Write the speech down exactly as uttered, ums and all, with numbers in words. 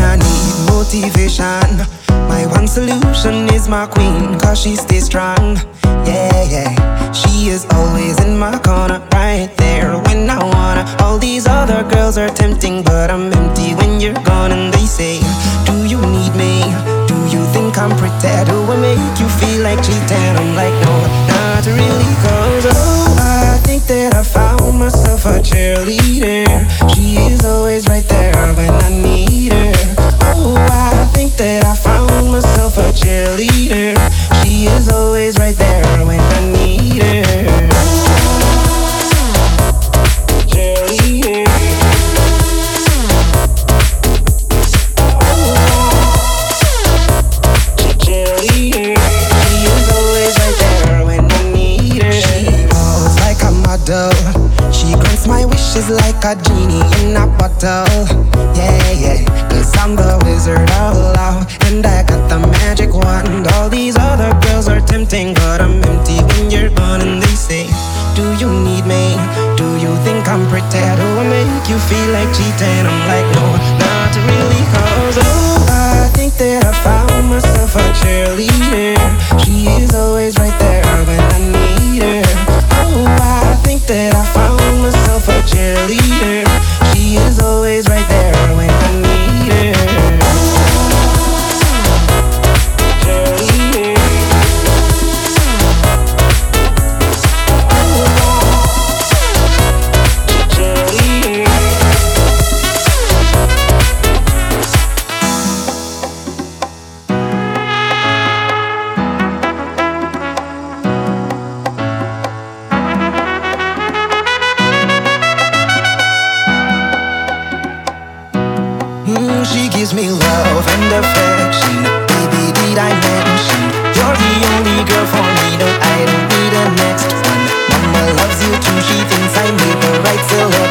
I need motivation. My one solution is my queen, cause she stays strong. Yeah, yeah. She is always in my corner, right there when I wanna. All these other girls are tempting, but I'm empty when you're gone. And they say, do you need me? Do you think I'm pretty? Do I make you feel like cheating? I'm like, no, not really, cause oh, I think that I found myself a cheerleader. She is always right there when I need her. Oh, I think that I found myself a cheerleader. She is always right there when I need her. Cheerleader. Cheerleader. She is always right there when I need her. She falls like a model. She grants my wishes like a genie in a bottle. Yeah, yeah. Cause I'm the wizard of love, and I got the magic wand. All these other girls are tempting, but I'm empty when you're gone. And they say, do you need me? Do you think I'm pretty? Do I make you feel like cheating? I'm like, no, not really, cause oh, I think that I found myself a cheerleader. She is always right there when I need her. Oh, I think that I found myself a cheerleader. She is always right there when I need her. Cheerleader. Cheerleader. Mm, she gives me love and affection. Baby, did I mention you're the only girl for me? No, I don't need a next one. Mama loves you too. She thinks I made the right selection.